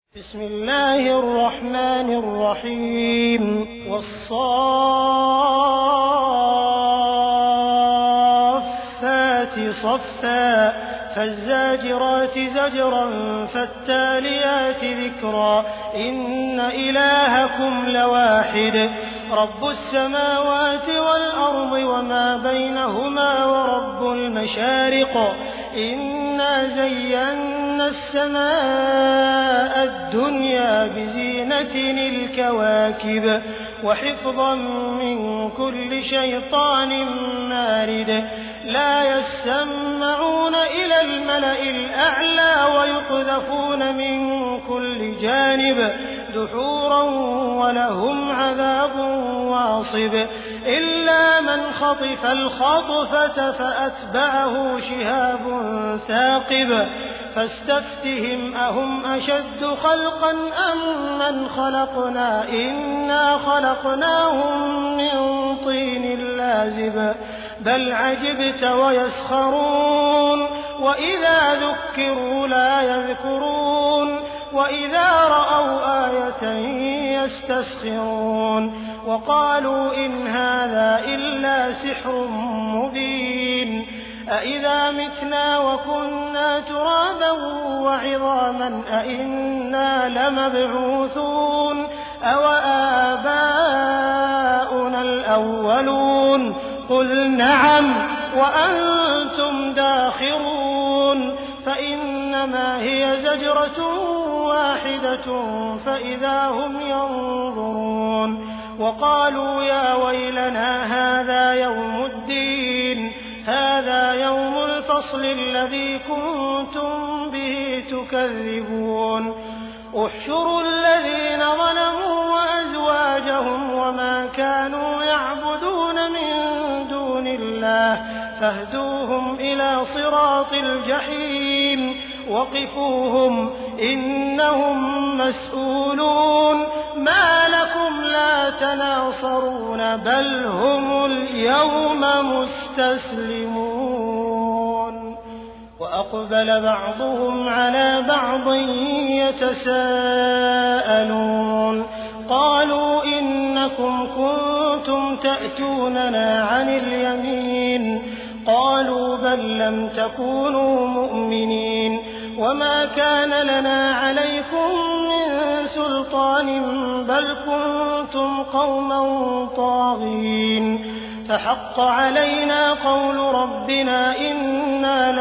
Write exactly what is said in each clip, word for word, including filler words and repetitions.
بسم الله الرحمن الرحيم والصافات صفا فالزاجرات زجرا فالتاليات ذكرا إن إلهكم لواحد رب السماوات والأرض وما بينهما ورب المشارق إنا زينا السماء الدنيا بزينة الكواكب وحفظا من كل شيطان مارد لا يسمعون إلى الملأ الأعلى ويقذفون من كل جانب دحورا ولهم عذاب واصب إلا من خطف الخطفة فأتبعه شهاب ثاقب فاستفتهم أهم أشد خلقا أم من خلقنا إنا خلقناهم من طين لازب بل عجبت ويسخرون وإذا ذكروا لا يذكرون وإذا رأوا آية يستسخرون وقالوا إن هذا إلا سحر مبين أإذا متنا وكنا ترابا وعظاما أإنا لمبعوثون أوآباؤنا الأولون قل نعم وأنتم داخرون فإنما هي زجرة واحدة فإذا هم ينظرون وقالوا يا ويلنا هذا يوم الدين هذا يوم الفصل الذي كنتم به تكذبون احشروا الذين ظلموا وأزواجهم وما كانوا يعبدون من دون الله فاهدوهم إلى صراط الجحيم وقفوهم إنهم مسؤولون ما لكم لا تناصرون بل هم اليوم مستسلمون وأقبل بعضهم على بعض يتساءلون قالوا إنكم كنتم تأتوننا عن اليمين قالوا بل لم تكونوا مؤمنين وما كان لنا عليكم من سلطان بل كنتم قوما طاغين فحق علينا قول ربنا إنا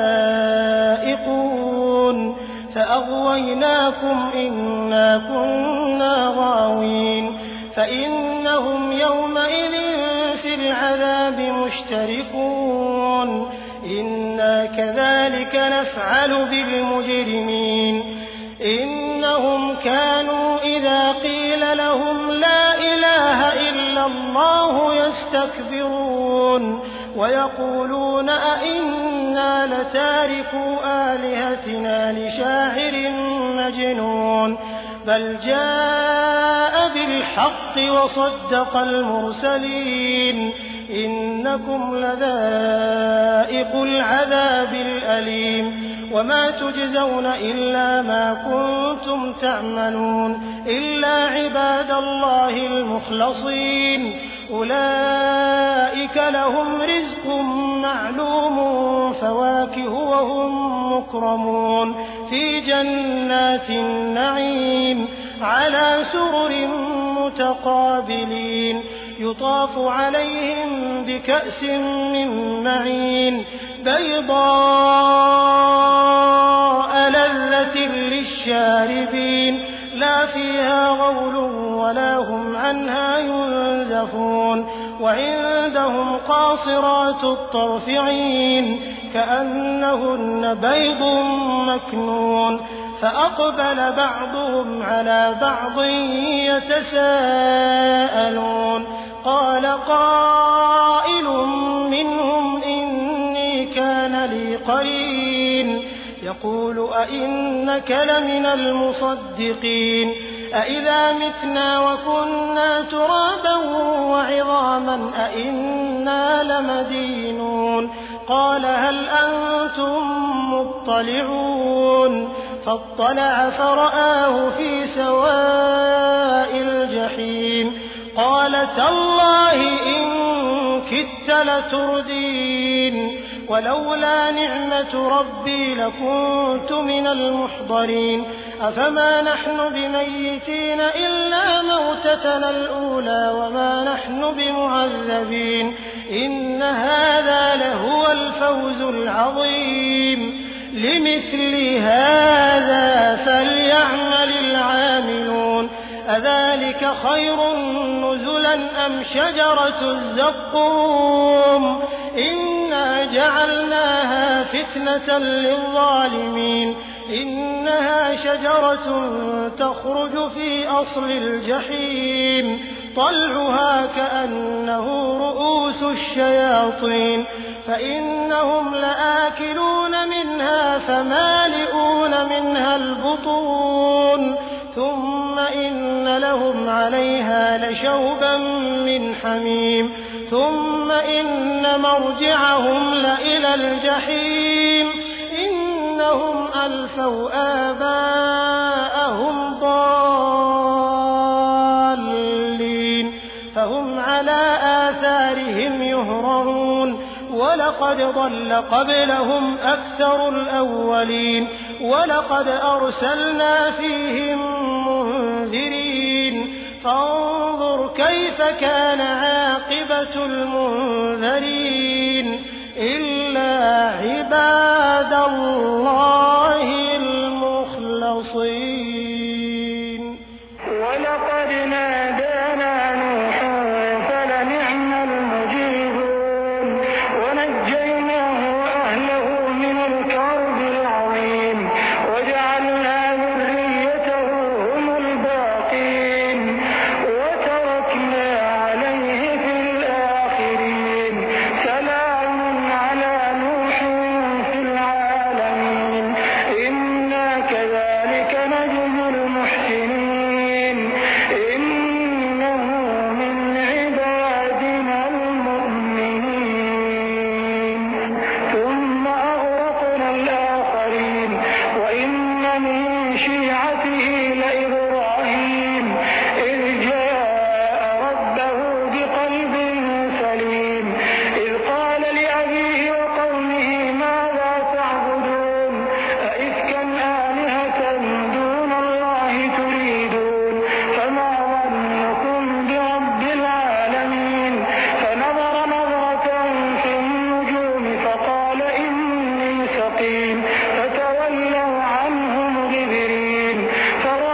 لذائقون فأغويناكم إنا كنا غاوين فإنهم يومئذ في العذاب مشتركون إنا كذلك نفعل بالمجرمين إنهم كانوا إذا قيل لهم لا إله إلا الله يستكبرون ويقولون أئنا لتاركو آلهتنا لشاعر مجنون بل جاء بالحق وصدق المرسلين إنكم لذائق العذاب الأليم وما تجزون إلا ما كنتم تعملون إلا عباد الله المخلصين أولئك لهم رزق معلوم فواكه وهم مكرمون في جنات النعيم على سرر متقابلين يطاف عليهم بكأس من معين بيضاء لذة للشاربين لا فيها غول ولا هم عنها ينزفون وعندهم قاصرات الطرف عين كأنهن بيض مكنون فأقبل بعضهم على بعض يتساءلون قال قائل منهم إني كان لي قرين يقول أئنك لمن المصدقين أئذا متنا وكنا ترابا وعظاما أئنا لمدينون قال هل أنتم مطلعون فاطلع فرآه في سواء الجحيم قال تالله إن كدت لتردين ولولا نعمة ربي لكنت من المحضرين أفما نحن بميتين إلا موتتنا الأولى وما نحن بمعذبين إن هذا لهو الفوز العظيم لمثل هذا فليعمل العاملون أذلك خير نزلا أم شجرة الزقوم إنا جعلناها فتنة للظالمين إنها شجرة تخرج في أصل الجحيم طلعها كأنه رؤوس الشياطين فإنهم لآكلون منها فمالئون منها البطون ثم إن لهم عليها لشوبا من حميم ثم إن مرجعهم لإلى الجحيم إنهم ألفوا آباءهم ضالين فهم على آثارهم يهرعون ولقد ضل قبلهم أكثر الأولين ولقد أرسلنا فيهم منذرين فانظر كيف كان عاقبة المنذرين إلا عباد الله المخلصين ولقد نادانا نوح فلنعم المجيبون ونجيناه وأهله من الكرب العظيم وجعلنا ذريته هم الباقين وتركنا عليه في الآخرين سلام على نوح في العالمين إنا كذلك نجزي المحسنين إنه من عبادنا المؤمنين ثم أغرقنا الآخرين وإن من شيعته لإبراهيم إذ جاء ربه بقلب سليم إذ قال لأبيه وقومه ماذا تعبدون أئفكا آلهة دون الله تريدون فما ظنكم برب العالمين فنظر نظرة في النجوم فقال إني سقيم فتولوا عنه مدبرين فرأى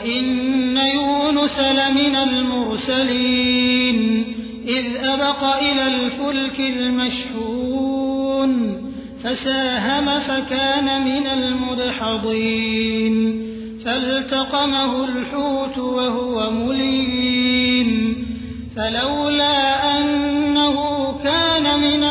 وإن يونس لمن المرسلين إذ أبق إلى الفلك المشحون فساهم فكان من المدحضين فالتقمه الحوت وهو مليم فلولا أنه كان من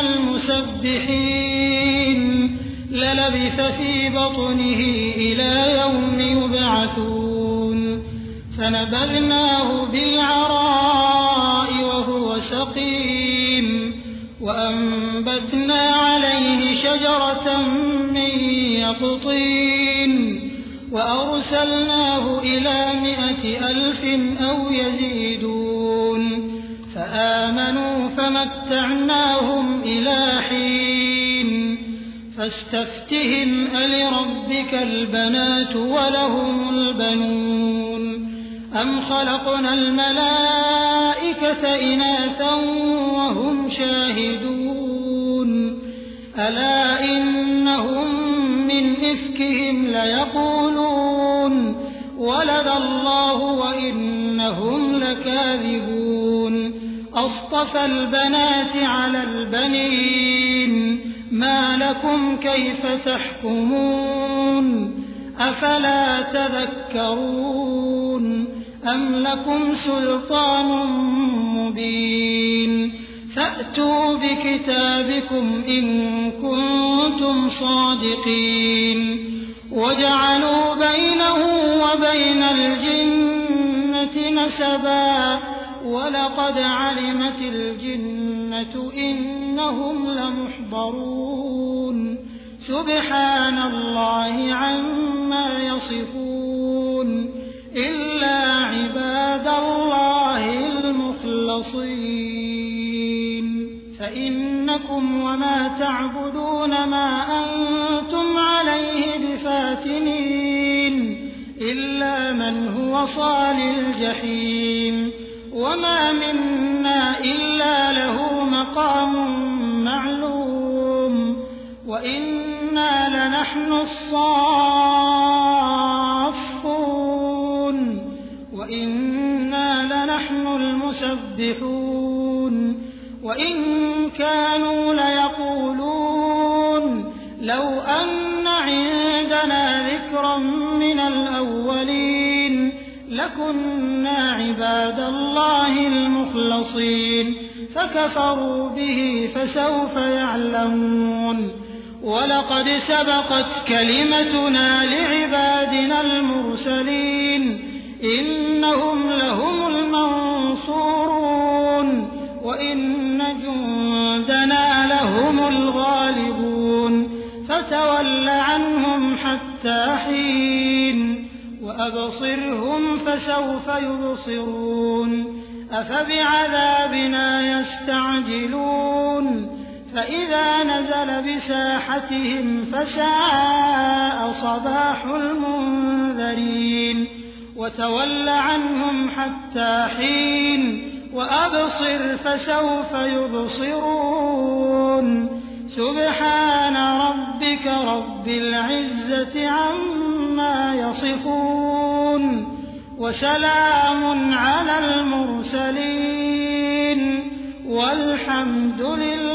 المسبحين للبث في بطنه إلى يوم يبعثون فنبذناه بالعراء وهو سقيم وأنبتنا عليه شجرة من يقطين وأرسلناه إلى مائة ألف أو يزيدون فآمنوا فمتعناهم إلى حين فاستفتهم ألربك البنات ولهم البنون أم خلقنا الملائكة إناثا وهم شاهدون ألا إنهم من إفكهم ليقولون ولد الله وإنهم لكاذبون أصطفى البنات على البنين ما لكم كيف تحكمون أفلا تذكرون أم لكم سلطان مبين فأتوا بكتابكم إن كنتم صادقين وجعلوا بينه وبين الجنة نسبا ولقد علمت الجنة إنهم لمحضرون سبحان الله عما يصفون إلا عباد الله المخلصين فإنكم وما تعبدون ما أنتم عليه بفاتنين إلا من هو صال الجحيم وما منا إلا له مقام معلوم وإنا لنحن الصافون وإنا لنحن المسبحون وإن كانوا ليقولون لو أن عندنا ذكرا من الأولين لكنا عباد الله المخلصين فكفروا به فسوف يعلمون ولقد سبقت كلمتنا لعبادنا المرسلين إنهم لهم المنصورون وإن جندنا لهم الغالبون فتول عنهم حتى حين وأبصرهم فسوف يبصرون أفبعذابنا يستعجلون فإذا نزل بساحتهم فساء صباح المنذرين وتول عنهم حتى حين وأبصر فسوف يبصرون سبحان ربك رب العزة عما يصفون وسلام على المرسلين والحمد لله